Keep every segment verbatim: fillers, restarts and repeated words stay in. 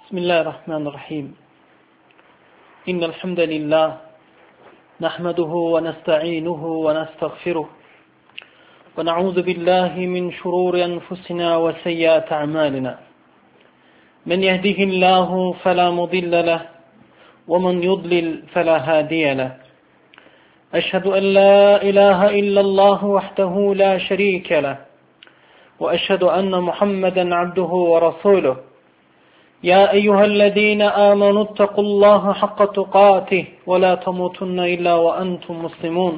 بسم الله الرحمن الرحيم إن الحمد لله نحمده ونستعينه ونستغفره ونعوذ بالله من شرور أنفسنا وسيئات أعمالنا من يهده الله فلا مضل له ومن يضلل فلا هادي له أشهد أن لا إله إلا الله وحده لا شريك له وأشهد أن محمدا عبده ورسوله يا أيها الذين آمنوا اتقوا الله حق تقاته ولا تموتن إلا وأنتم مسلمون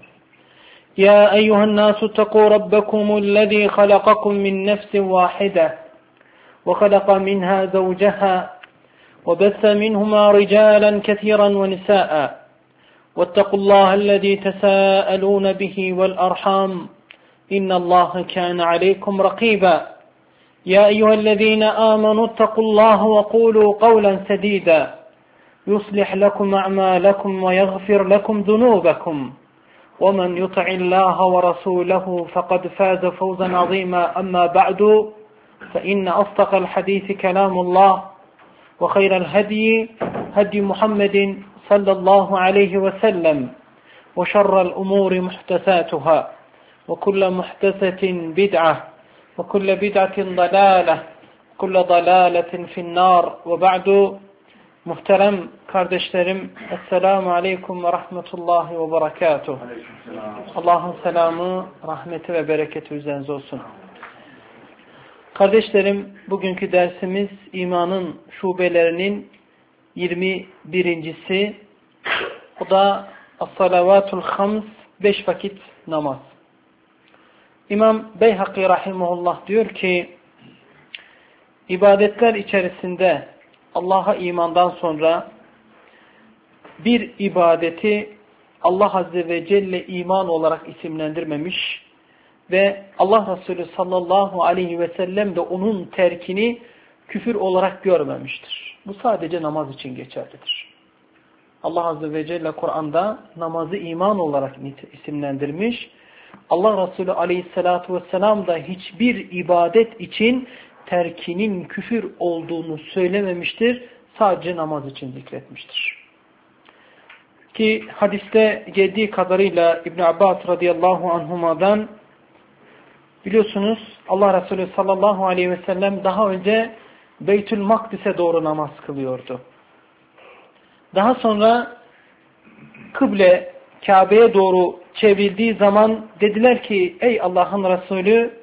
يا أيها الناس اتقوا ربكم الذي خلقكم من نفس واحدة وخلق منها زوجها وبث منهما رجالا كثيرا ونساء واتقوا الله الذي تساءلون به والأرحام إن الله كان عليكم رقيبا يا أيها الذين آمنوا اتقوا الله وقولوا قولا سديدا يصلح لكم أعمالكم ويغفر لكم ذنوبكم ومن يطع الله ورسوله فقد فاز فوزا عظيما أما بعد فإن أصدق الحديث كلام الله وخير الهدي هدي محمد صلى الله عليه وسلم وشر الأمور محدثاتها وكل محدثة بدعة وكل بدعة ضلالة كل ضلالة في النار وبعد. Muhterem kardeşlerim, Esselamu Aleyküm ve Rahmetullahi ve Berekatuhu. Allah'ın selamı, rahmeti ve bereketi üzerinize olsun. Kardeşlerim, bugünkü dersimiz imanın şubelerinin yirmi birincisi. O da As-Salavatul Hams, beş vakit namaz. İmam Beyhaki Rahimullah diyor ki, ibadetler içerisinde Allah'a imandan sonra bir ibadeti Allah Azze ve Celle iman olarak isimlendirmemiş ve Allah Resulü sallallahu aleyhi ve sellem de onun terkini küfür olarak görmemiştir. Bu sadece namaz için geçerlidir. Allah Azze ve Celle Kur'an'da namazı iman olarak isimlendirmiş. Allah Resulü aleyhissalatu vesselam da hiçbir ibadet için terkinin küfür olduğunu söylememiştir. Sadece namaz için zikretmiştir. Ki hadiste geldiği kadarıyla İbn Abbas radıyallahu anhuma'dan biliyorsunuz Allah Resulü sallallahu aleyhi ve sellem daha önce Beytül Makdis'e doğru namaz kılıyordu. Daha sonra kıble Kabe'ye doğru çevrildiği zaman dediler ki ey Allah'ın Resulü,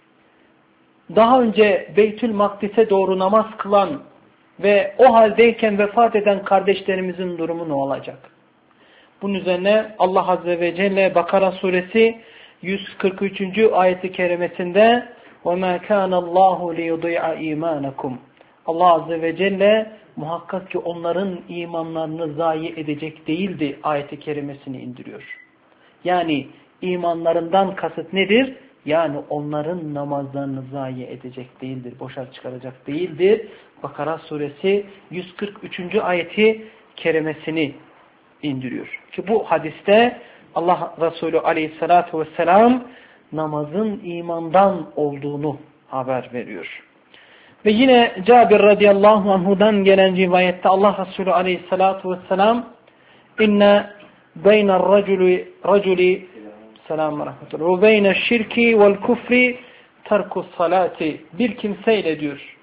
daha önce Beytül Makdis'e doğru namaz kılan ve o haldeyken vefat eden kardeşlerimizin durumu ne olacak? Bunun üzerine Allah Azze ve Celle Bakara suresi yüz kırk üçüncü ayeti kerimesinde وَمَا كَانَ اللّٰهُ لِيُضِيعَ اِيمَانَكُمْ Allah Azze ve Celle muhakkak ki onların imanlarını zayi edecek değildi ayeti kerimesini indiriyor. Yani imanlarından kasıt nedir? Yani onların namazlarını zayi edecek değildir, boşa çıkaracak değildir. Bakara suresi yüz kırk üçüncü ayeti kerimesini indiriyor. Ki bu hadiste Allah Resulü aleyhissalatu vesselam namazın imandan olduğunu haber veriyor. Ve yine Cabir radıyallahu anhudan gelen rivayette Allah Resulü aleyhissalatu vesselam inne beyner raculi raculi selamun rahmetullah ve beyne şirki vel kufri terkus salati, bir kimseyle diyor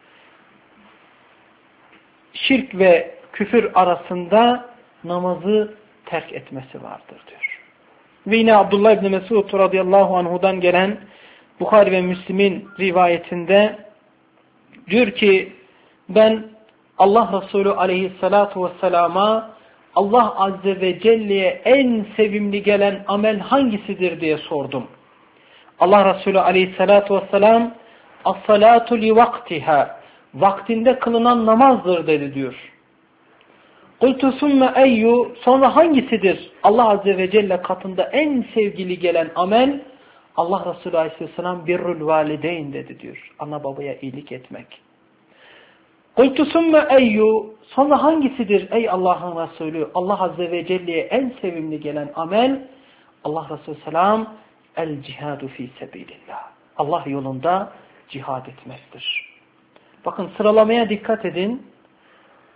şirk ve küfür arasında namazı terk etmesi vardır diyor. Ve yine Abdullah İbni Mesud radıyallahu anhudan gelen Bukhari ve Müslim'in rivayetinde diyor ki ben Allah Resulü aleyhissalatu vesselama Allah Azze ve Celle'ye en sevimli gelen amel hangisidir diye sordum. Allah Resulü aleyhissalatu vesselam as-salatu li vaktiha, vaktinde kılınan namazdır dedi diyor. Kultu summe eyyu, sonra hangisidir Allah Azze ve Celle katında en sevgili gelen amel? Allah Resulü aleyhisselam birrul valideyn dedi diyor. Ana babaya iyilik etmek. Kultu summe eyyu, sonra hangisidir ey Allah'ın Resulü Allah Azze ve Celle'ye en sevimli gelen amel? Allah Resulü selam el cihadu fi sebilillah, Allah yolunda cihad etmektir. Bakın sıralamaya dikkat edin.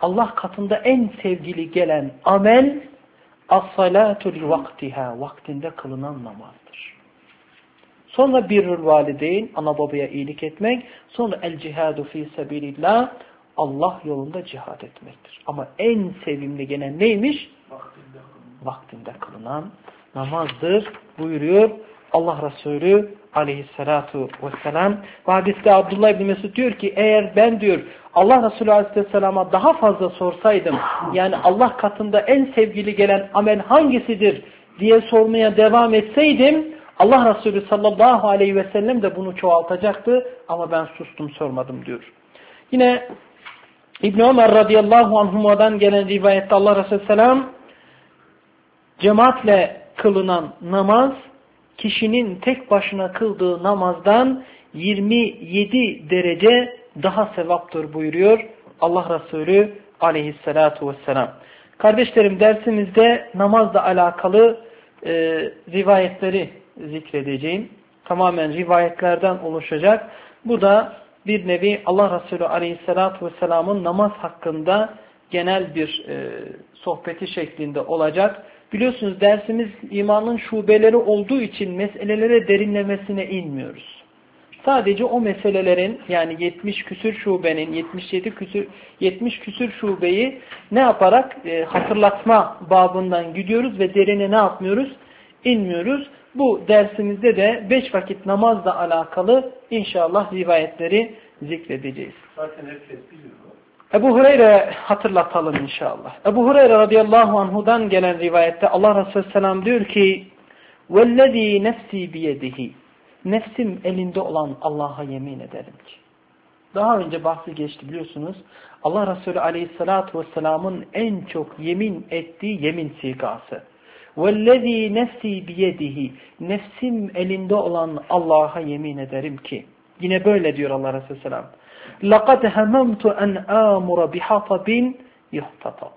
Allah katında en sevgili gelen amel as-salatu li vaktiha, vaktinde kılınan namazdır. Sonra birrül valideyn, ana babaya iyilik etmek, sonra el cihadu fi sabilillah, Allah yolunda cihad etmektir. Ama en sevimli gelen neymiş? Vaktinde, vaktinde kılınan namazdır buyuruyor Allah Resulü aleyhissalatu vesselam. Ve hadiste Abdullah İbni Mesud diyor ki, eğer ben diyor Allah Resulü aleyhissalama daha fazla sorsaydım, yani Allah katında en sevgili gelen amel hangisidir diye sormaya devam etseydim, Allah Resulü sallallahu aleyhi ve sellem de bunu çoğaltacaktı ama ben sustum, sormadım diyor. Yine İbn Ömer radıyallahu anhuma'dan gelen rivayette Allah Resulü selam, cemaatle kılınan namaz kişinin tek başına kıldığı namazdan yirmi yedi derece daha sevaptır buyuruyor Allah Resulü aleyhissalatu vesselam. Kardeşlerim, dersimizde namazla alakalı e, rivayetleri zikredeceğim. Tamamen rivayetlerden oluşacak. Bu da bir nevi Allah Resulü aleyhissalatu vesselamın namaz hakkında genel bir e, sohbeti şeklinde olacak. Biliyorsunuz dersimiz imanın şubeleri olduğu için meselelere derinlemesine inmiyoruz. Sadece o meselelerin, yani yetmiş küsür şubenin, yetmiş yedi küsür, yetmiş küsür şubeyi ne yaparak e, hatırlatma babından gidiyoruz ve derine ne yapmıyoruz? İnmiyoruz. Bu dersimizde de beş vakit namazla alakalı inşallah rivayetleri zikredeceğiz. Zaten herkes biliyor. Ebu Hureyre hatırlatalım inşallah. Ebu Hureyre radıyallahu anhudan gelen rivayette Allah Resulü selam diyor ki, وَالَّذ۪ي نَفْسِي بِيَدِهِ, nefsim elinde olan Allah'a yemin ederim ki. Daha önce bahsi geçti biliyorsunuz. Allah Resulü aleyhissalatu vesselamın en çok yemin ettiği yemin sigası. وَالَّذ۪ي نَفْسِي بِيَدِهِ, nefsim elinde olan Allah'a yemin ederim ki. Yine böyle diyor Allah Resulü selam. لَقَدْ هَمَمْتُ أَنْ آمُرَ بِحَطَبٍ يُحْتَطَبْ.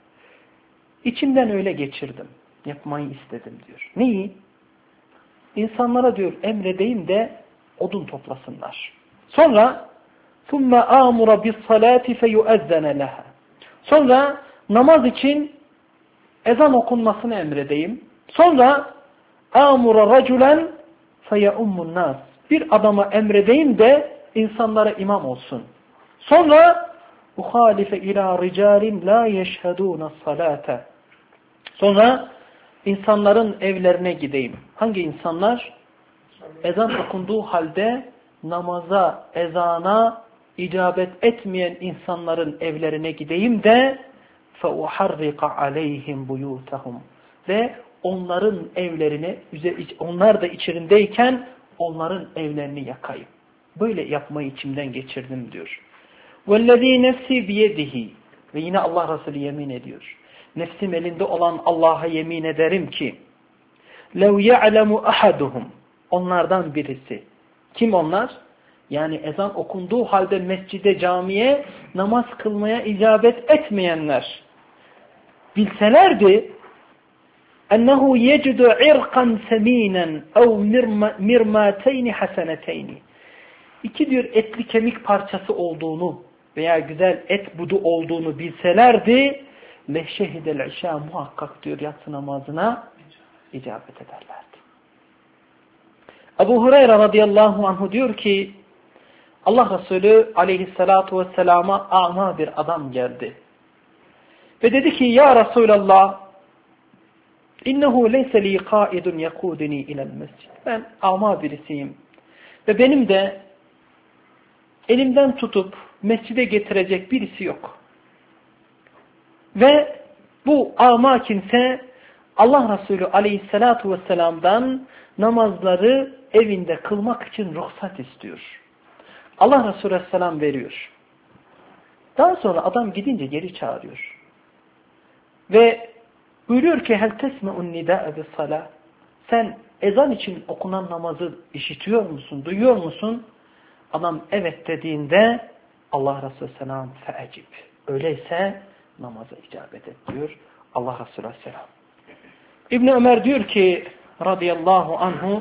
İçimden öyle geçirdim. Yapmayı istedim diyor. Neyi? İnsanlara diyor emredeyim de odun toplasınlar. Sonra ثُمَّ آمُرَ بِالصَّلَاةِ فَيُؤَذَّنَ لَهَا. Sonra namaz için ezan okunmasını emredeyim. Sonra آمُرَ رَجُلًا فَيَؤُمُّ النَّاسِ. Bir adama emredeyim de insanlara imam olsun. Sonra uhalife ila ricalin la yeşhedûne salate. Sonra insanların evlerine gideyim. Hangi insanlar? Ezan okunduğu halde namaza, ezana icabet etmeyen insanların evlerine gideyim de فَاُحَرِّقَ عَلَيْهِمْ بُيُوتَهُمْ. Ve onların evlerini, onlar da içerindeyken onların evlerini yakayım. Böyle yapmayı içimden geçirdim diyor. وَالَّذ۪ي نَفْسِي بِيَدِهِ. Ve yine Allah Resulü yemin ediyor. Nefsim elinde olan Allah'a yemin ederim ki لَوْ يَعْلَمُ أَحَدُهُمْ. Onlardan birisi. Kim onlar? Yani ezan okunduğu halde mescide, camiye namaz kılmaya icabet etmeyenler. Bilselerdi اَنَّهُ يَجُدُ عِرْقًا سَم۪ينًا اَوْ مِرْمَاتَيْنِ حَسَنَتَيْنِ. İki diyor etli kemik parçası olduğunu veya güzel et budu olduğunu bilselerdi leşehidel işâ, muhakkak diyor yatsı namazına icabet ederlerdi. Ebu Hureyre radıyallahu anhu diyor ki Allah Resulü aleyhissalatu vesselama a'ma bir adam geldi. Ve dedi ki ya Resulallah innehu leyse li qaidun yakuduni ila'l mescid. Ben a'ma birisiyim. Ve benim de elimden tutup mescide getirecek birisi yok. Ve bu a'ma kimse Allah Resulü aleyhissalatu vesselam'dan namazları evinde kılmak için ruhsat istiyor. Allah Resulü aleyhisselam veriyor. Daha sonra adam gidince geri çağırıyor. Ve buyuruyor ki hel tesme'un nidâ'e bis-salâh. Sen ezan için okunan namazı işitiyor musun, duyuyor musun? Adam evet dediğinde Allah Resulü selam fe'ecib. Öyleyse namaza icabet et diyor Allah Resulü selam. İbn Ömer diyor ki radıyallahu anhu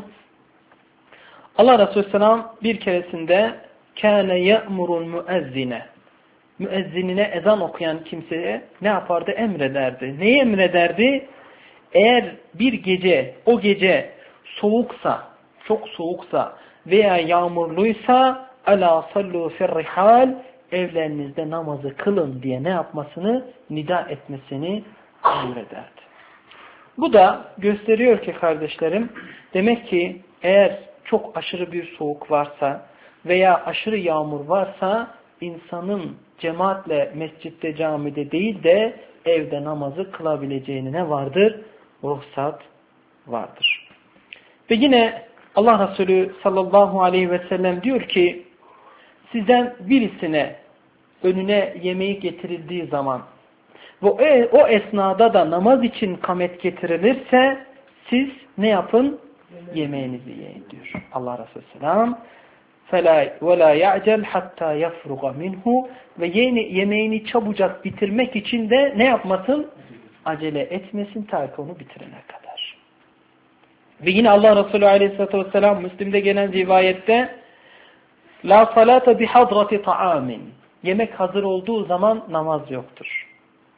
Allah Resulü selam bir keresinde kâne ye'murul müezzine. müezzinine, ezan okuyan kimseye ne yapardı? Emrederdi. Neyi emrederdi? Eğer bir gece, o gece soğuksa, çok soğuksa veya yağmurluysa alâ sallû firrihâl, evlerinizde namazı kılın diye ne yapmasını, nida etmesini emrederdi. Bu da gösteriyor ki kardeşlerim, demek ki eğer çok aşırı bir soğuk varsa veya aşırı yağmur varsa insanın cemaatle mescitte, camide değil de evde namazı kılabileceğine ne vardır? Ruhsat vardır. Ve yine Allah Resulü sallallahu aleyhi ve sellem diyor ki, sizden birisine önüne yemeği getirildiği zaman ve o esnada da namaz için kamet getirilirse siz ne yapın? Yemeğinizi yiyin diyor Allah Resulü selam. فَلَا وَلَا يَعْجَلْ حَتَّى يَفْرُغَ مِنْهُ Ve yemeğini çabucak bitirmek için de ne yapmasın? Acele etmesin ta ki onu bitirene kadar. Ve yine Allah Resulü aleyhissalatü vesselam Müslim'de gelen rivayette La salate bihadrati ta'amin. Yemek hazır olduğu zaman namaz yoktur.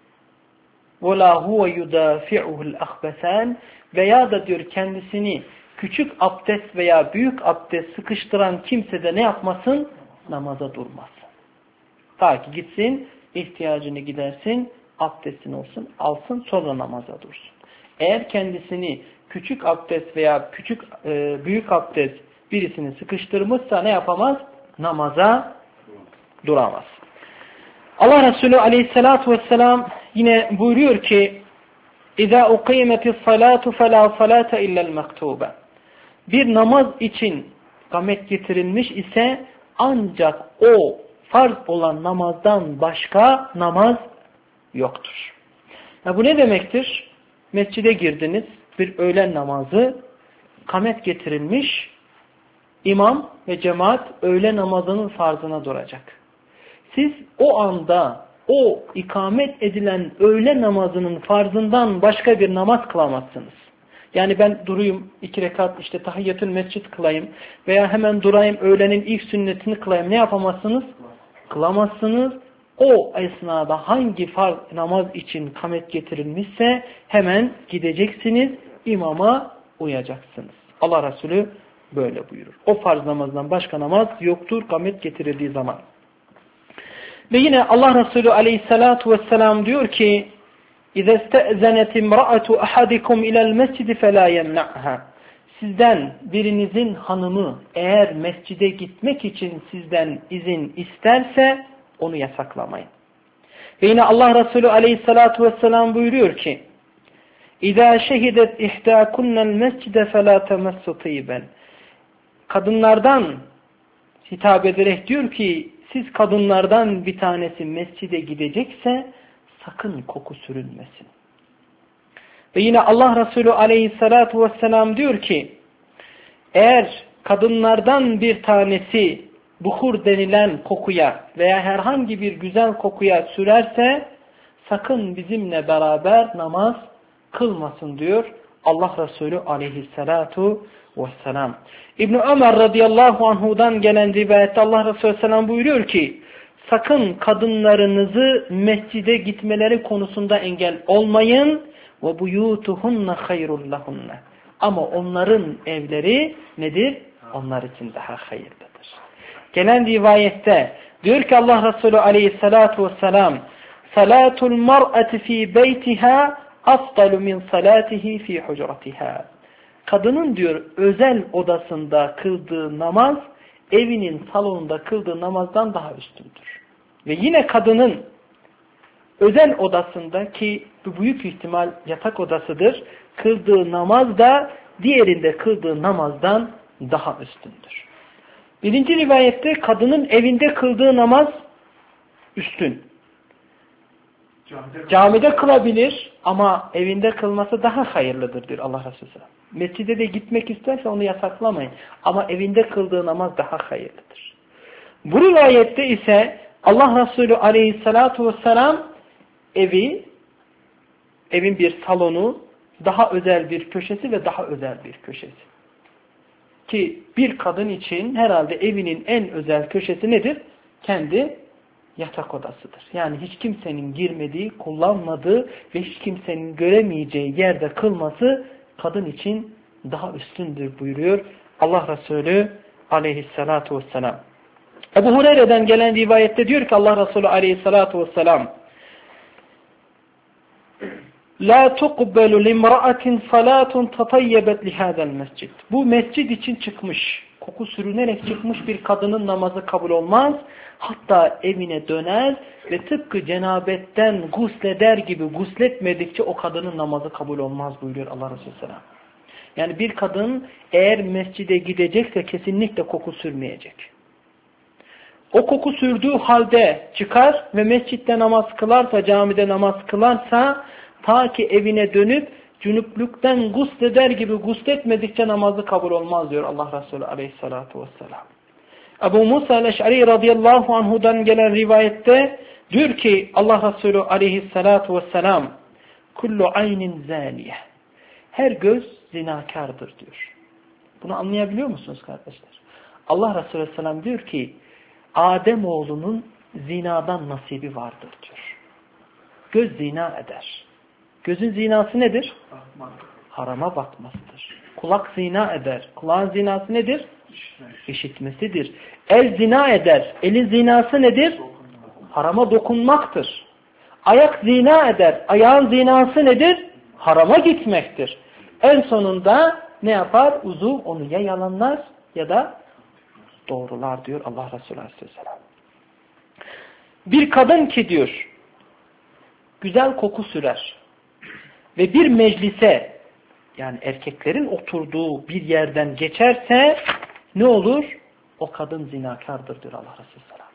وَلَا هُوَ يُدَافِعُهُ الْأَخْبَسَانِ Veya da diyor kendisini küçük abdest veya büyük abdest sıkıştıran kimse de ne yapmasın? Namaza durmasın. Ta ki gitsin, ihtiyacını gidersin, abdestin olsun, alsın, sonra namaza dursun. Eğer kendisini küçük abdest veya küçük e, büyük abdest birisini sıkıştırmışsa ne yapamaz? Namaza duramaz. Allah Resulü aleyhissalatu vesselam yine buyuruyor ki اِذَا اُقِيمَتِ الصَّلَاةُ فَلَا صَلَاةَ اِلَّا الْمَكْتُوبَ Bir namaz için kamet getirilmiş ise ancak o farz olan namazdan başka namaz yoktur. Ya bu ne demektir? Mescide girdiniz, bir öğlen namazı, kamet getirilmiş, imam ve cemaat öğle namazının farzına duracak. Siz o anda o ikamet edilen öğle namazının farzından başka bir namaz kılamazsınız. Yani ben durayım iki rekat işte tahiyyatül mescid kılayım veya hemen durayım öğlenin ilk sünnetini kılayım. Ne yapamazsınız? Kılamazsınız. O esnada hangi farz namaz için kamet getirilmişse hemen gideceksiniz, imama uyacaksınız. Allah Resulü böyle buyurur. O farz namazdan başka namaz yoktur kamet getirildiği zaman. Ve yine Allah Resulü aleyhissalatu vesselam diyor ki اِذَا اسْتَأْذَنَتِ امْرَأَةُ أَحَدِكُمْ اِلَى الْمَسْجِدِ فَلَا يَمْنَعْهَا Sizden birinizin hanımı eğer mescide gitmek için sizden izin isterse onu yasaklamayın. Ve yine Allah Resulü aleyhissalatu vesselam buyuruyor ki اِذَا شَهِدَتْ اِحْدَاكُنَّ الْمَسْجِدَ فَلَا تَمَسُّ طِيبًا Kadınlardan hitap ederek diyor ki siz kadınlardan bir tanesi mescide gidecekse sakın koku sürünmesin. Ve yine Allah Resulü aleyhissalatu vesselam diyor ki eğer kadınlardan bir tanesi buhur denilen kokuya veya herhangi bir güzel kokuya sürerse sakın bizimle beraber namaz kılmasın diyor Allah Resulü aleyhissalatu vesselam. İbn-i Ömer radıyallahu anhudan gelen rivayette Allah Resulü aleyhisselam buyuruyor ki sakın kadınlarınızı mescide gitmeleri konusunda engel olmayın ve buyutuhunna hayrul lahunna. Ama onların evleri nedir? Onlar için daha hayırlıdır. Gelen rivayette diyor ki Allah Resulü aleyhissalatu vesselam salatul mar'ati fi beytiha afdalu min salatihi fi hucratiha. Kadının diyor özel odasında kıldığı namaz evinin salonunda kıldığı namazdan daha üstündür. Ve yine kadının özel odasında ki bu büyük ihtimal yatak odasıdır kıldığı namaz da diğerinde kıldığı namazdan daha üstündür. Birinci rivayette kadının evinde kıldığı namaz üstün. Camide, Camide kılabilir ama evinde kılması daha hayırlıdır diyor Allah Resulü. Mescide de gitmek isterse onu yasaklamayın. Ama evinde kıldığı namaz daha hayırlıdır. Bu rivayette ise Allah Resulü aleyhissalatu vesselam evi, evin bir salonu, daha özel bir köşesi ve daha özel bir köşesi. Ki bir kadın için herhalde evinin en özel köşesi nedir? Kendi yatak odasıdır. Yani hiç kimsenin girmediği, kullanmadığı ve hiç kimsenin göremeyeceği yerde kılması kadın için daha üstündür buyuruyor Allah Resulü aleyhissalatu vesselam. Ebu Hureyre'den gelen rivayette diyor ki Allah Resulü aleyhissalatu vesselam La tuqbelu limra'atin salatun tatayyebet lihadel mescid. Bu mescid için çıkmış, koku sürünerek çıkmış bir kadının namazı kabul olmaz. Hatta evine döner ve tıpkı cenabetten gusleder gibi gusletmedikçe o kadının namazı kabul olmaz buyuruyor Allah Resulü Selam. Yani bir kadın eğer mescide gidecekse kesinlikle koku sürmeyecek. O koku sürdüğü halde çıkar ve mescitte namaz kılarsa, camide namaz kılarsa ta ki evine dönüp cünüplükten gusleder gibi gusletmedikçe namazı kabul olmaz diyor Allah Resulü aleyhissalatu vesselam. Ebu Musa el-Eş'ari radıyallahu anhudan gelen rivayette diyor ki Allah Resulü aleyhissalatu vesselam kullu aynin zaniye. Her göz zinakardır diyor. Bunu anlayabiliyor musunuz kardeşler? Allah Resulü aleyhisselam diyor ki Ademoğlunun zinadan nasibi vardır diyor. Göz zina eder. Gözün zinası nedir? Harama bakmasıdır. Kulak zina eder. Kulağın zinası nedir? İşitmesidir. El zina eder. Elin zinası nedir? Harama dokunmaktır. Ayak zina eder. Ayağın zinası nedir? Harama gitmektir. En sonunda ne yapar? Uzuv onu ya yalanlar ya da doğrular diyor Allah Resulü Aleyhisselam. Bir kadın ki diyor güzel koku sürer ve bir meclise yani erkeklerin oturduğu bir yerden geçerse ne olur? O kadın zinakardır diyor Allah Resulü Aleyhisselam.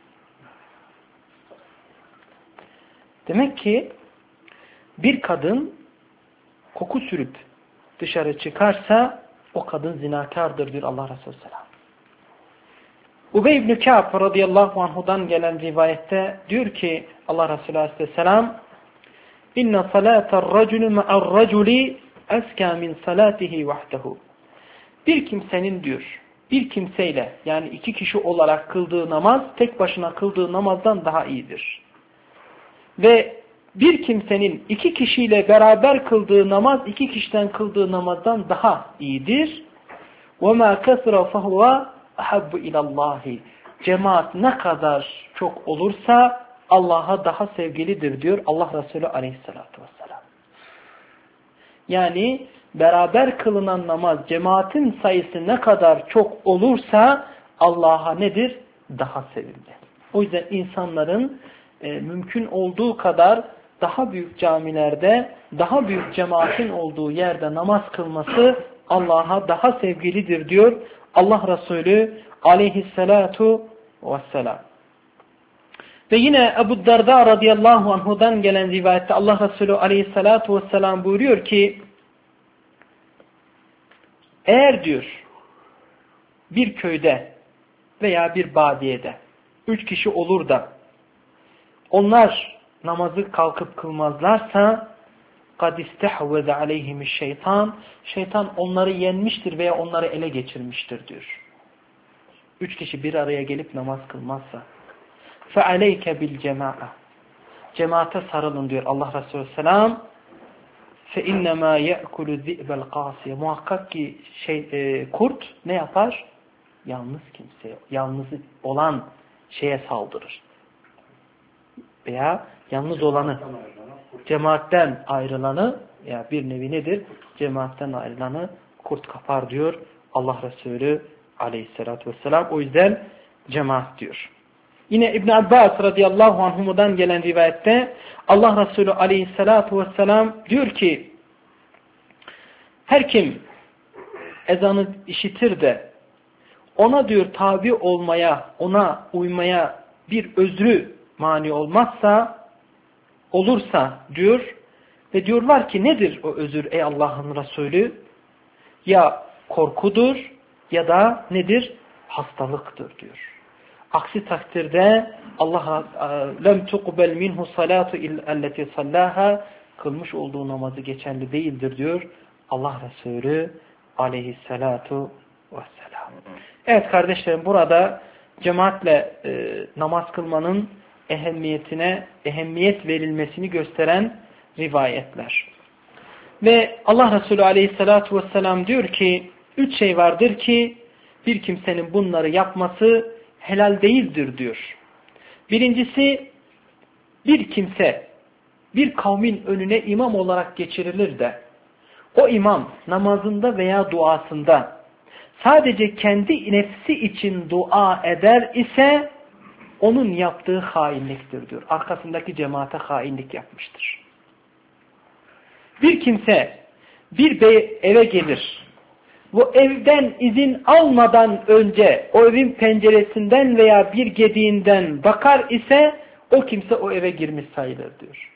Demek ki bir kadın koku sürüp dışarı çıkarsa o kadın zinakardır diyor Allah Resulü Aleyhisselam. Ubey ibn Ka'b radıyallahu anhudan gelen rivayette diyor ki Allah Resulü Aleyhisselam İnne salatar raculu ma'ar raculi eska min salatihi vahdehu. Bir kimsenin diyor, bir kimseyle yani iki kişi olarak kıldığı namaz tek başına kıldığı namazdan daha iyidir. Ve bir kimsenin iki kişiyle beraber kıldığı namaz iki kişiden kıldığı namazdan daha iyidir. وَمَا كَثْرَ فَهُوَ اَحَبُّ اِلَى اللّٰهِ. Cemaat ne kadar çok olursa Allah'a daha sevgilidir diyor Allah Resulü aleyhissalatü vesselam. Yani beraber kılınan namaz cemaatin sayısı ne kadar çok olursa Allah'a nedir? Daha sevimli. O yüzden insanların e, mümkün olduğu kadar daha büyük camilerde, daha büyük cemaatin olduğu yerde namaz kılması Allah'a daha sevgilidir diyor Allah Resulü aleyhissalatu vesselam. Ve yine Ebu Darda radıyallahu anhudan gelen rivayette Allah Resulü aleyhissalatu vesselam buyuruyor ki eğer diyor bir köyde veya bir badiyede üç kişi olur da onlar namazı kalkıp kılmazlarsa قَدْ اِسْتَحْوَذَ عَلَيْهِمِ şeytan Şeytan onları yenmiştir veya onları ele geçirmiştir diyor. Üç kişi bir araya gelip namaz kılmazsa فَعَلَيْكَ بِالْجَمَاءَ Cemaate sarılın diyor Allah Resulü Selam. فَاِنَّمَا يَأْكُلُ ذِئْبَ الْقَاسِيَ Muhakkak ki şey, e, kurt ne yapar? Yalnız kimseye, yalnız olan şeye saldırır. Veya yalnız olanı, cemaatten ayrılanı, ya bir nevi nedir? Cemaatten ayrılanı kurt kapar diyor Allah Resulü aleyhissalatü vesselam. O yüzden cemaat diyor. Yine İbn Abbas radıyallahu anhum'dan gelen rivayette Allah Resulü aleyhissalatu vesselam diyor ki her kim ezanı işitir de ona diyor tabi olmaya, ona uymaya bir özrü mani olmazsa, olursa diyor ve diyorlar ki nedir o özür ey Allah'ın Resulü? Ya korkudur ya da nedir? Hastalıktır diyor. Aksi takdirde Allah lem tuqbel minhu salatu elleti sallaha kılmış olduğu namazı geçerli değildir diyor Allah Resulü aleyhissalatu vesselam. Evet kardeşlerim burada cemaatle e, namaz kılmanın ehemmiyetine, ehemmiyet verilmesini gösteren rivayetler. Ve Allah Resulü aleyhissalatu vesselam diyor ki, üç şey vardır ki bir kimsenin bunları yapması helal değildir diyor. Birincisi, bir kimse bir kavmin önüne imam olarak geçirilir de o imam namazında veya duasında sadece kendi nefsi için dua eder ise onun yaptığı hainliktir diyor. Arkasındaki cemaate hainlik yapmıştır. Bir kimse bir bey eve gelir. Bu evden izin almadan önce o evin penceresinden veya bir gediğinden bakar ise o kimse o eve girmiş sayılır diyor.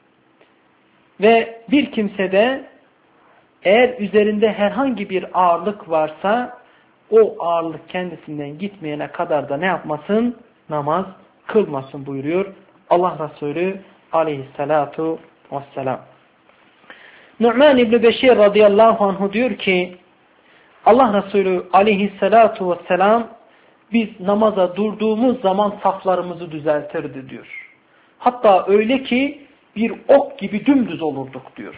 Ve bir kimse de eğer üzerinde herhangi bir ağırlık varsa o ağırlık kendisinden gitmeyene kadar da ne yapmasın? Namaz kılmasın buyuruyor Allah Resulü aleyhissalatu vesselam. Nu'man İbni Beşir radıyallahu anhu diyor ki Allah Resulü aleyhissalatu vesselam biz namaza durduğumuz zaman saflarımızı düzeltirdi diyor. Hatta öyle ki bir ok gibi dümdüz olurduk diyor.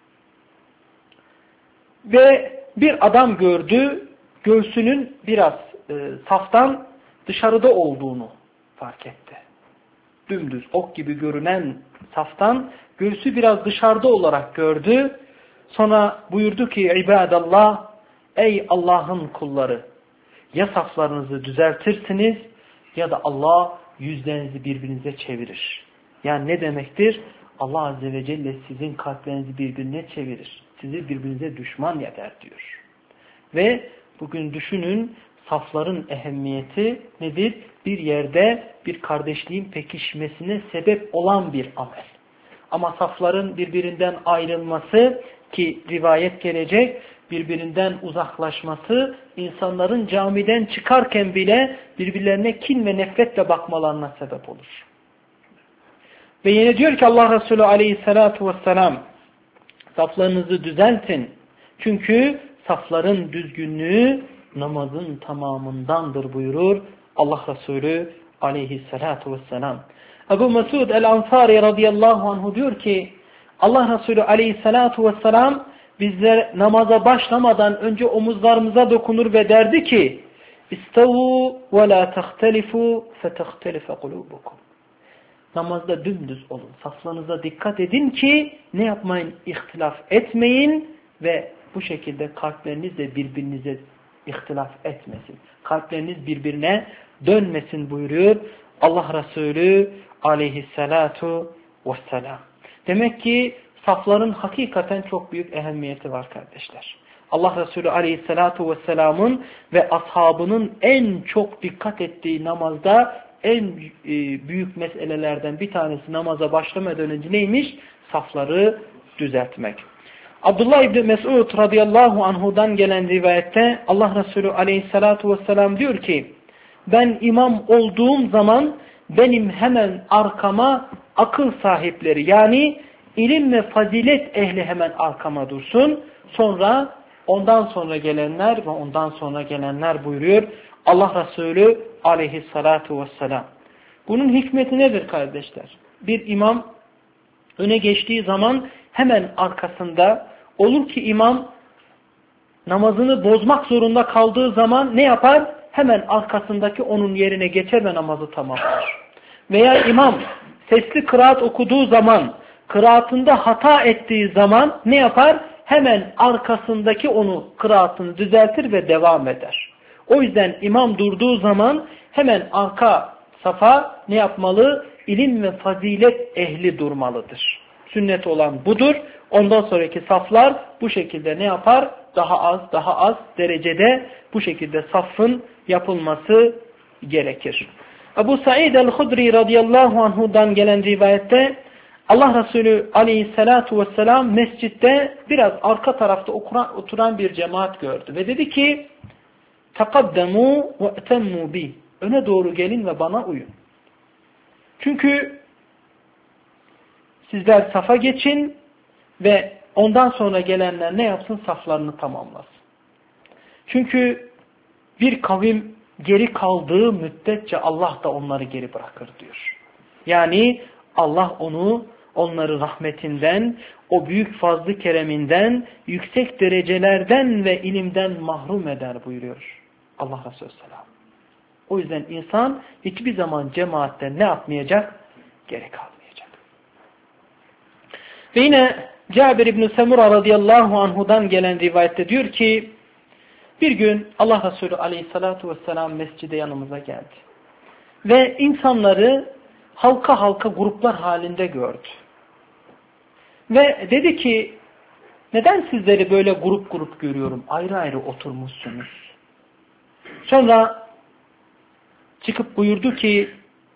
Ve bir adam gördü, göğsünün biraz e, saftan dışarıda olduğunu fark etti. Dümdüz ok gibi görünen saftan göğsü biraz dışarıda olarak gördü. Sonra buyurdu ki ibadallah, ey Allah'ın kulları, ya saflarınızı düzeltirsiniz ya da Allah yüzlerinizi birbirinize çevirir. Yani ne demektir? Allah Azze ve Celle sizin kalplerinizi birbirine çevirir. Sizi birbirinize düşman eder diyor. Ve bugün düşünün safların ehemmiyeti nedir? Bir yerde bir kardeşliğin pekişmesine sebep olan bir amel. Ama safların birbirinden ayrılması ki rivayet gelecek, birbirinden uzaklaşması insanların camiden çıkarken bile birbirlerine kin ve nefretle bakmalarına sebep olur. Ve yine diyor ki Allah Resulü aleyhissalatu vesselam saflarınızı düzeltin. Çünkü safların düzgünlüğü namazın tamamındandır buyurur Allah Resulü aleyhissalatu vesselam. Ebu Mesud el-Ansari radıyallahu anhu diyor ki Allah Resulü aleyhissalatu vesselam bizler namaza başlamadan önce omuzlarımıza dokunur ve derdi ki İstavu ve la tehtelifu fetehtelife kulubukum. Namazda dümdüz olun. Saflarınıza dikkat edin ki ne yapmayın? İhtilaf etmeyin ve bu şekilde kalpleriniz de birbirinize ihtilaf etmesin. Kalpleriniz birbirine dönmesin buyuruyor Allah Resulü aleyhissalatu vesselam. Demek ki safların hakikaten çok büyük ehemmiyeti var kardeşler. Allah Resulü aleyhissalatu vesselamın ve ashabının en çok dikkat ettiği namazda en büyük meselelerden bir tanesi namaza başlamadan önce neymiş? Safları düzeltmek. Abdullah İbni Mesud radıyallahu anhudan gelen rivayette Allah Resulü aleyhissalatu vesselam diyor ki ben imam olduğum zaman benim hemen arkama akıl sahipleri yani ilim ve fazilet ehli hemen arkama dursun. Sonra ondan sonra gelenler ve ondan sonra gelenler buyuruyor Allah Resulü aleyhissalatu vesselam. Bunun hikmeti nedir kardeşler? Bir imam öne geçtiği zaman hemen arkasında olur ki imam namazını bozmak zorunda kaldığı zaman ne yapar? Hemen arkasındaki onun yerine geçer ve namazı tamamlar. Veya imam sesli kıraat okuduğu zaman, kıraatında hata ettiği zaman ne yapar? Hemen arkasındaki onu kıraatını düzeltir ve devam eder. O yüzden imam durduğu zaman hemen arka safa ne yapmalı? İlim ve fazilet ehli durmalıdır. Sünnet olan budur. Ondan sonraki saflar bu şekilde ne yapar? Daha az, daha az derecede bu şekilde safın yapılması gerekir. Ebu Said el-Hudri radıyallahu anhudan gelen rivayette Allah Resulü aleyhissalatu vesselam mescitte biraz arka tarafta oturan bir cemaat gördü. Ve dedi ki تَقَدَّمُوا وَاَتَمُّوا بِي Öne doğru gelin ve bana uyun. Çünkü sizler safa geçin ve ondan sonra gelenler ne yapsın? Saflarını tamamlasın. Çünkü bir kavim geri kaldığı müddetçe Allah da onları geri bırakır diyor. Yani Allah onu, onları rahmetinden, o büyük fazlı kereminden, yüksek derecelerden ve ilimden mahrum eder buyuruyor Allah Resulü Selam. O yüzden insan hiçbir zaman cemaatten ne yapmayacak? Gerek almayacak. Ve yine Cabir İbn-i Semura radıyallahu anhudan gelen rivayette diyor ki, bir gün Allah Resulü aleyhissalatu vesselam mescide yanımıza geldi. Ve insanları halka halka gruplar halinde gördü. Ve dedi ki, neden sizleri böyle grup grup görüyorum? Ayrı ayrı oturmuşsunuz. Sonra çıkıp buyurdu ki,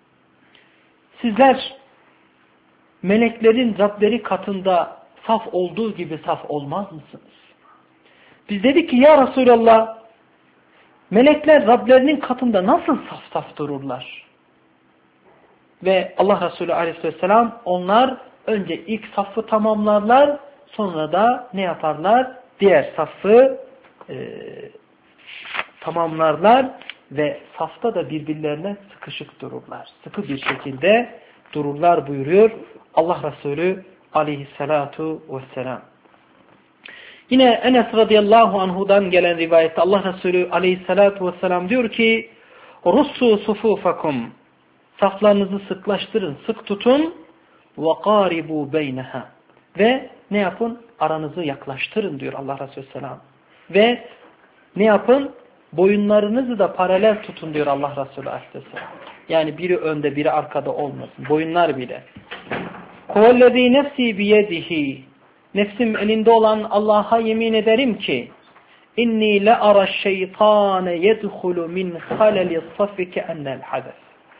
sizler meleklerin Rableri katında saf olduğu gibi saf olmaz mısınız? Biz dedik ki ya Resulallah, melekler Rablerinin katında nasıl saf saf dururlar? Ve Allah Resulü aleyhisselam onlar önce ilk safı tamamlarlar, sonra da ne yaparlar? Diğer safı e, tamamlarlar ve safta da birbirlerine sıkışık dururlar. Sıkı bir şekilde dururlar buyuruyor Allah Resulü aleyhissalatu vesselam. Yine Enes radıyallahu anhudan gelen rivayette Allah Resulü aleyhissalatu vesselam diyor ki, Russu sufufakum, saflarınızı sıklaştırın, sık tutun, وَقَارِبُوا بَيْنَهَا, ve ne yapın? Aranızı yaklaştırın diyor Allah Resulü selam. Ve ne yapın? Boyunlarınızı da paralel tutun diyor Allah Resulü aleyhisselam. Yani biri önde biri arkada olmasın. Boyunlar bile. قُوَالَّذ۪ي نَفْس۪ي بِيَدِهِ, nefsim elinde olan Allah'a yemin ederim ki, inni la ara şeytane yedhulu min halali safi ke'ennel hades.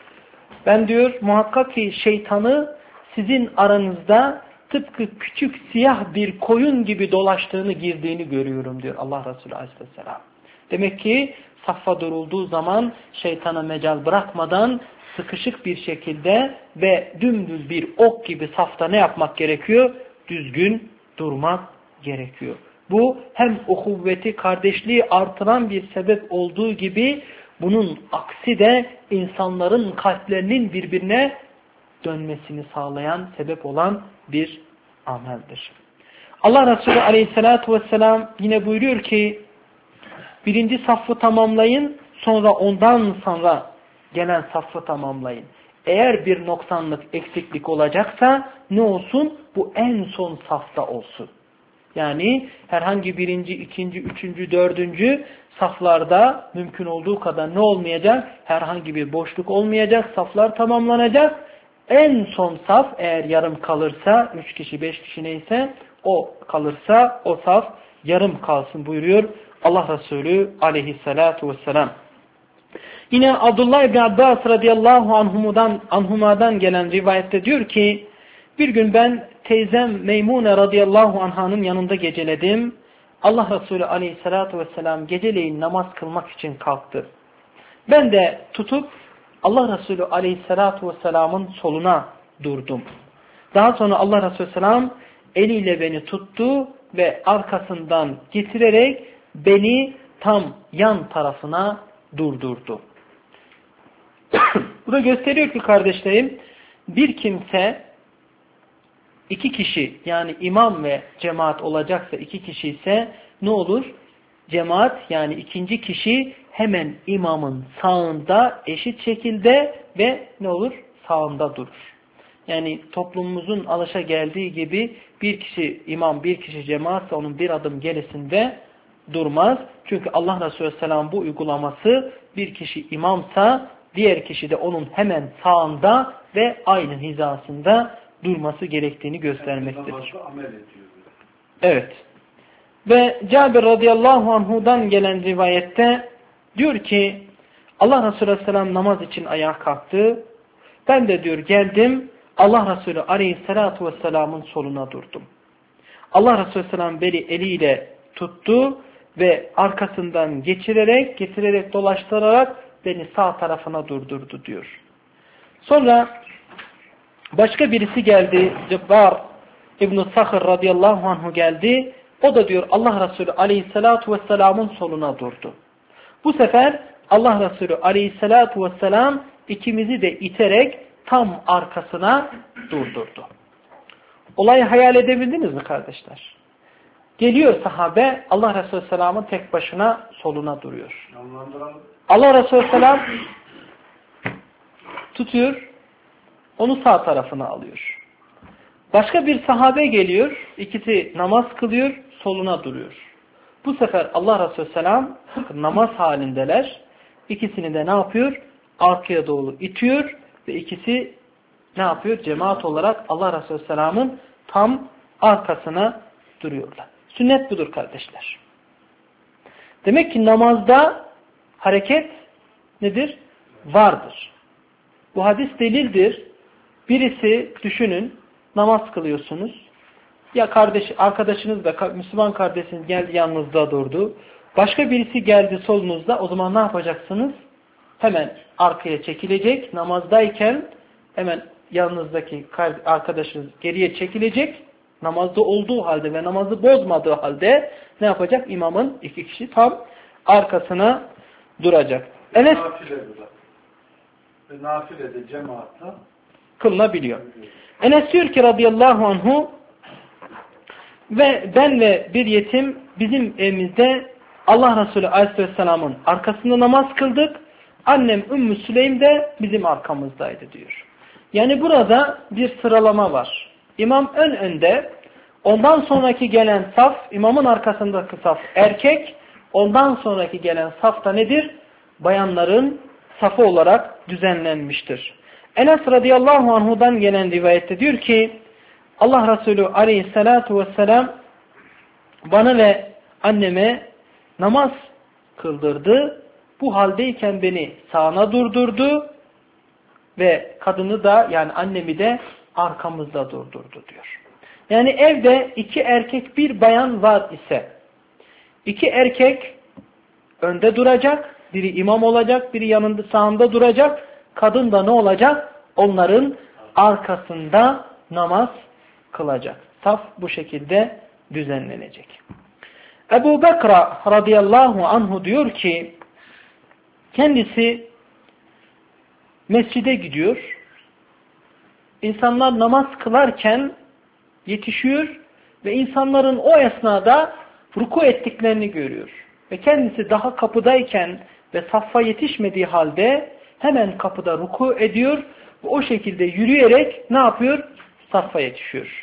Ben diyor muhakkak ki şeytanı sizin aranızda tıpkı küçük siyah bir koyun gibi dolaştığını, girdiğini görüyorum diyor Allah Resulü aleyhisselam. Demek ki saffa durulduğu zaman şeytana mecal bırakmadan sıkışık bir şekilde ve dümdüz bir ok gibi safta ne yapmak gerekiyor? Düzgün durmak gerekiyor. Bu hem uhuvveti, kardeşliği artıran bir sebep olduğu gibi bunun aksi de insanların kalplerinin birbirine dönmesini sağlayan, sebep olan bir ameldir. Allah Resulü aleyhissalatu vesselam yine buyuruyor ki, birinci saffı tamamlayın, sonra ondan sonra gelen saffı tamamlayın. Eğer bir noksanlık, eksiklik olacaksa ne olsun? Bu en son safta olsun. Yani herhangi birinci, ikinci, üçüncü, dördüncü saflarda mümkün olduğu kadar ne olmayacak? Herhangi bir boşluk olmayacak, saflar tamamlanacak. En son saf eğer yarım kalırsa, üç kişi, beş kişi neyse o kalırsa o saf yarım kalsın buyuruyor Allah Resulü aleyhissalatu vesselam. Yine Abdullah İbni Abbas radıyallahu anhumadan, anhumadan gelen rivayette diyor ki, bir gün ben teyzem Meymune radıyallahu anhanın yanında geceledim. Allah Resulü aleyhissalatu vesselam geceleyin namaz kılmak için kalktı. Ben de tutup Allah Resulü aleyhissalatu vesselamın soluna durdum. Daha sonra Allah Resulü selam eliyle beni tuttu ve arkasından getirerek beni tam yan tarafına durdurdu. Bu da gösteriyor ki kardeşlerim, bir kimse iki kişi, yani imam ve cemaat olacaksa iki kişi ise ne olur? Cemaat, yani ikinci kişi hemen imamın sağında eşit şekilde ve ne olur? Sağında durur. Yani toplumumuzun alışa geldiği gibi bir kişi imam, bir kişi cemaatse onun bir adım gerisinde durmaz. Çünkü Allah Resulü Selam bu uygulaması, bir kişi imamsa diğer kişi de onun hemen sağında ve aynı hizasında durması gerektiğini göstermektedir. Evet. Ve Cabir radıyallahu anhudan gelen rivayette diyor ki, Allah Resulü Aleyhisselam namaz için ayağa kalktı. Ben de diyor geldim, Allah Resulü Aleyhisselatü Vesselam'ın soluna durdum. Allah Resulü Aleyhisselam beni eliyle tuttu ve arkasından geçirerek, getirerek, dolaştırarak beni sağ tarafına durdurdu diyor. Sonra başka birisi geldi, Cebbar İbn-i Sakhr radıyallahu anhu geldi. O da diyor Allah Resulü aleyhissalatu vesselamın soluna durdu. Bu sefer Allah Resulü aleyhissalatu vesselam ikimizi de iterek tam arkasına durdurdu. Olayı hayal edebildiniz mi kardeşler? Geliyor sahabe, Allah Resulü Selam'ın tek başına soluna duruyor. Allah Resulü Selam tutuyor, onu sağ tarafına alıyor. Başka bir sahabe geliyor, ikisi namaz kılıyor, soluna duruyor. Bu sefer Allah Resulü Selam namaz halindeler. İkisini de ne yapıyor? Arkaya doğru itiyor ve ikisi ne yapıyor? Cemaat olarak Allah Resulü Selam'ın tam arkasına duruyorlar. Sünnet budur kardeşler. Demek ki namazda hareket nedir? Vardır. Bu hadis delildir. Birisi düşünün, namaz kılıyorsunuz. Ya kardeş, arkadaşınız da Müslüman kardeşiniz geldi yanınızda durdu. Başka birisi geldi solunuzda. O zaman ne yapacaksınız? Hemen arkaya çekilecek. Namazdayken hemen yanınızdaki arkadaşınız geriye çekilecek. Namazda olduğu halde ve namazı bozmadığı halde ne yapacak? İmamın iki kişi tam arkasına duracak. Enes nafilede cemaatle kılınabiliyor. Enes diyor ki radıyallahu anhu, ve ben ve bir yetim bizim evimizde Allah Resulü aleyhisselamın arkasında namaz kıldık. Annem Ümmü Süleym de bizim arkamızdaydı diyor. Yani burada bir sıralama var. İmam ön önde, ondan sonraki gelen saf, imamın arkasındaki saf erkek, ondan sonraki gelen saf da nedir? Bayanların safı olarak düzenlenmiştir. Enes radıyallahu anhu'dan gelen rivayette diyor ki, Allah Resulü aleyhissalatu vesselam bana ve anneme namaz kıldırdı. Bu haldeyken beni sağına durdurdu ve kadını da yani annemi de arkamızda durdurdu diyor. Yani evde iki erkek bir bayan var ise iki erkek önde duracak, biri imam olacak, biri yanında sağında duracak. Kadın da ne olacak? Onların arkasında namaz kılacak. Saf bu şekilde düzenlenecek. Ebu Bekra radıyallahu anhu diyor ki kendisi mescide gidiyor. İnsanlar namaz kılarken yetişiyor ve insanların o esnada ruku ettiklerini görüyor. Ve kendisi daha kapıdayken ve saffa yetişmediği halde hemen kapıda ruku ediyor ve o şekilde yürüyerek ne yapıyor? Saffa yetişiyor.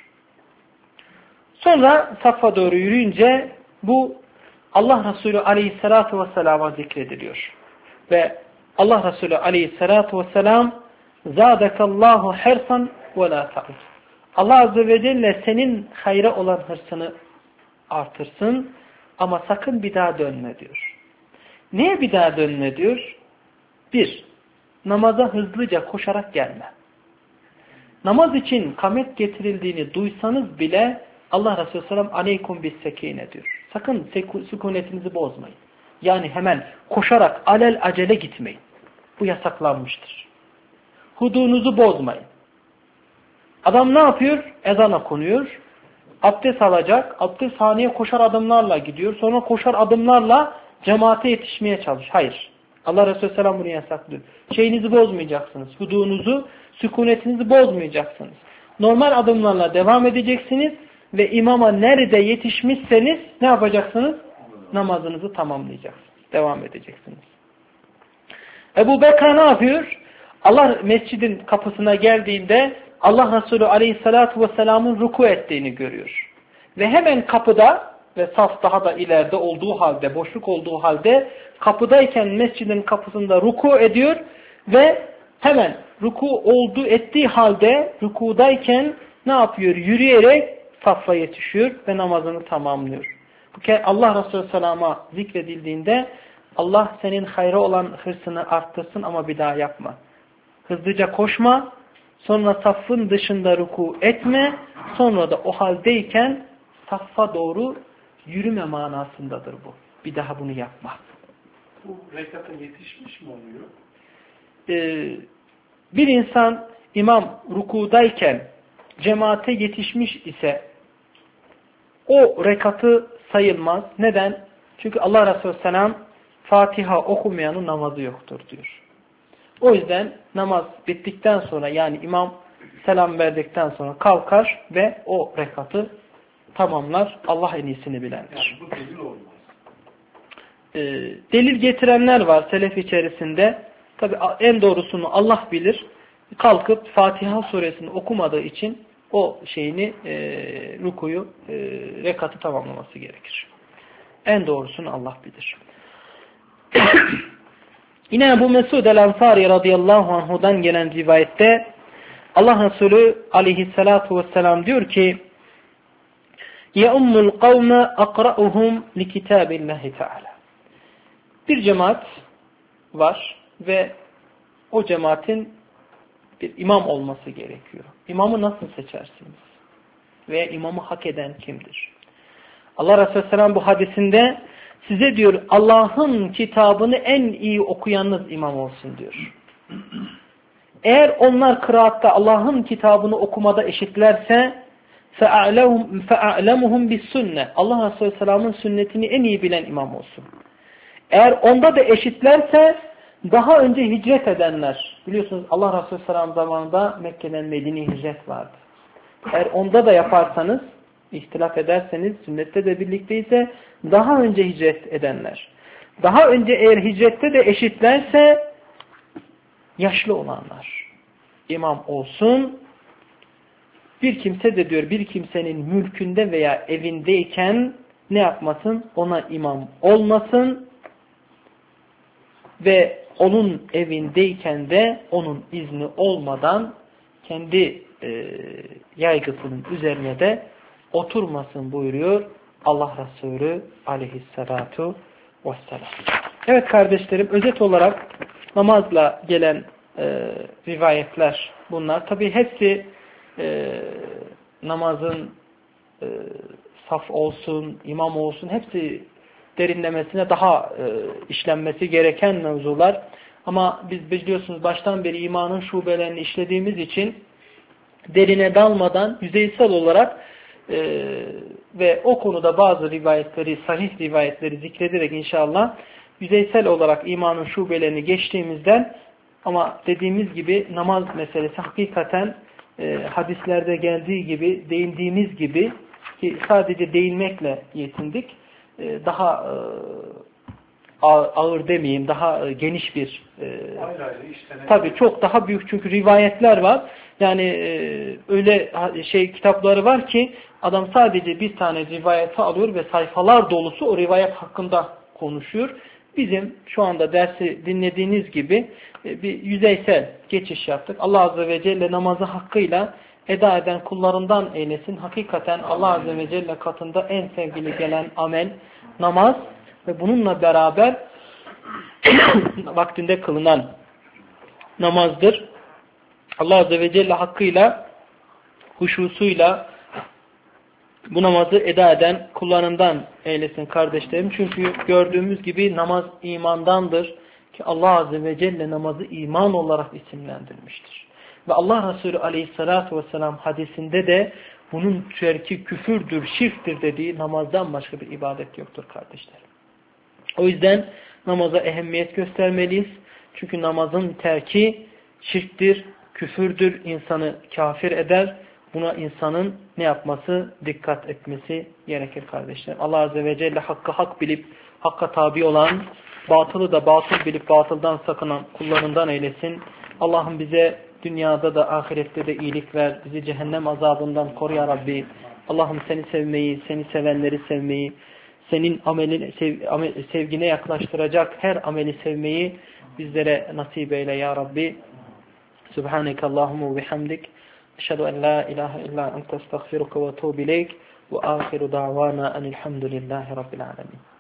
Sonra saffa doğru yürüyünce bu Allah Resulü aleyhissalatu vesselama zikrediliyor. Ve Allah Resulü aleyhissalatu vesselam zâdekallahu hersan ve lâ ta'ud. Allah Azze ve Celle senin hayra olan hırsını artırsın ama sakın bir daha dönme diyor. Niye bir daha dönme diyor? Bir, namaza hızlıca koşarak gelme. Namaz için kamet getirildiğini duysanız bile Allah Resulü Selam aleykum bis sekine diyor. Sakın sükunetinizi bozmayın. Yani hemen koşarak alel acele gitmeyin. Bu yasaklanmıştır. Hudunuzu bozmayın. Adam ne yapıyor? Ezan okunuyor. Abdest alacak. Abdesthaneye koşar adımlarla gidiyor. Sonra koşar adımlarla cemaate yetişmeye çalış. Hayır. Allah Resulü Selam bunu yasaklıyor. Şeyinizi bozmayacaksınız. Hudunuzu, sükunetinizi bozmayacaksınız. Normal adımlarla devam edeceksiniz ve imama nerede yetişmişseniz ne yapacaksınız? Namazınızı tamamlayacaksınız. Devam edeceksiniz. Ebu Bekir ne yapıyor? Allah mescidin kapısına geldiğinde Allah Resulü aleyhissalatu vesselamın ruku ettiğini görüyor. Ve hemen kapıda ve saf daha da ileride olduğu halde, boşluk olduğu halde kapıdayken mescidin kapısında ruku ediyor ve hemen ruku olduğu ettiği halde rukudayken ne yapıyor? Yürüyerek saffa yetişiyor ve namazını tamamlıyor. Bu kez Allah Resulü Selam'a zikredildiğinde Allah senin hayra olan hırsını arttırsın ama bir daha yapma. Hızlıca koşma, sonra saffın dışında ruku etme, sonra da o haldeyken saffa doğru yürüme manasındadır bu. Bir daha bunu yapma. Bu rekata yetişmiş mi oluyor? Ee, bir insan imam rukudayken cemaate yetişmiş ise o rekatı sayılmaz. Neden? Çünkü Allah Resulü Selam Fatiha okumayanın namazı yoktur diyor. O yüzden namaz bittikten sonra yani imam selam verdikten sonra kalkar ve o rekatı tamamlar. Allah en iyisini bilendir. Yani bu delil olmaz. Ee, delil getirenler var selef içerisinde. Tabi en doğrusunu Allah bilir. Kalkıp Fatiha suresini okumadığı için o şeyini e, rukuyu, e, rekatı tamamlaması gerekir. En doğrusunu Allah bilir. Yine Ebu Mesud el-Ansari radıyallahu anhu'dan gelen rivayette Allah Resulü aleyhissalatu vesselam diyor ki يَأُمُّ الْقَوْمَ أَقْرَأُهُمْ لِكِتَابِ اللّٰهِ تَعَالَى Bir cemaat var ve o cemaatin bir imam olması gerekiyor. İmamı nasıl seçersiniz? Veya imamı hak eden kimdir? Allah Resulü Aleyhisselam bu hadisinde size diyor Allah'ın kitabını en iyi okuyanınız imam olsun diyor. Eğer onlar kıraatta Allah'ın kitabını okumada eşitlerse فَاَعْلَمُهُمْ بِالسُنَّةِ Allah Resulü Aleyhisselam'ın sünnetini en iyi bilen imam olsun. Eğer onda da eşitlerse daha önce hicret edenler, biliyorsunuz Allah Resulü Aleyhisselam zamanında Mekke'den Medine'ye hicret vardı. Eğer onda da yaparsanız, ihtilaf ederseniz, sünnette de birlikteyse daha önce hicret edenler. Daha önce eğer hicrette de eşitlerse yaşlı olanlar imam olsun. Bir kimse de diyor bir kimsenin mülkünde veya evindeyken ne yapmasın? Ona imam olmasın ve onun evindeyken de onun izni olmadan kendi e, yaygısının üzerine de oturmasın buyuruyor Allah Resulü aleyhissalatu vesselam. Evet kardeşlerim, özet olarak namazla gelen e, rivayetler bunlar. Tabi hepsi e, namazın e, saf olsun, imam olsun hepsi derinlemesine daha e, işlenmesi gereken mevzular. Ama biz biliyorsunuz baştan beri imanın şubelerini işlediğimiz için derine dalmadan yüzeysel olarak e, ve o konuda bazı rivayetleri, sahih rivayetleri zikrederek inşallah yüzeysel olarak imanın şubelerini geçtiğimizden ama dediğimiz gibi namaz meselesi hakikaten e, hadislerde geldiği gibi, değindiğimiz gibi ki sadece değinmekle yetindik. E, daha e, ağır demeyeyim, daha geniş bir e, tabii çok daha büyük çünkü rivayetler var. Yani e, öyle şey kitapları var ki adam sadece bir tane rivayeti alıyor ve sayfalar dolusu o rivayet hakkında konuşuyor. Bizim şu anda dersi dinlediğiniz gibi e, bir yüzeysel geçiş yaptık. Allah Azze ve Celle namazı hakkıyla eda eden kullarından eylesin. Hakikaten Allah Azze ve Celle katında en sevgili gelen amel namaz ve bununla beraber vaktinde kılınan namazdır. Allah Azze ve Celle hakkıyla, huşusuyla bu namazı eda eden kullarından eylesin kardeşlerim. Çünkü gördüğümüz gibi namaz imandandır ki Allah Azze ve Celle namazı iman olarak isimlendirmiştir. Ve Allah Resulü Aleyhisselatü Vesselam hadisinde de bunun terki küfürdür, şirktir dediği namazdan başka bir ibadet yoktur kardeşlerim. O yüzden namaza ehemmiyet göstermeliyiz. Çünkü namazın terki şirktir, küfürdür, insanı kafir eder. Buna insanın ne yapması, dikkat etmesi gerekir kardeşlerim. Allah Azze ve Celle hakkı hak bilip, hakka tabi olan, batılı da batıl bilip batıldan sakınan kullarından eylesin. Allah'ım bize dünyada da ahirette de iyilik ver. Bizi cehennem azabından koru ya Rabbi. Allah'ım seni sevmeyi, seni sevenleri sevmeyi, senin amelin, sev, amel, sevgine yaklaştıracak her ameli sevmeyi bizlere nasip eyle ya Rabbi. Subhaneke Allahumma ve bihamdik. Eşhedü en la ilahe illa ente estağfiruke ve etûbü ileyk ve âhiru da'vana enilhamdülillahi rabbil âlemin.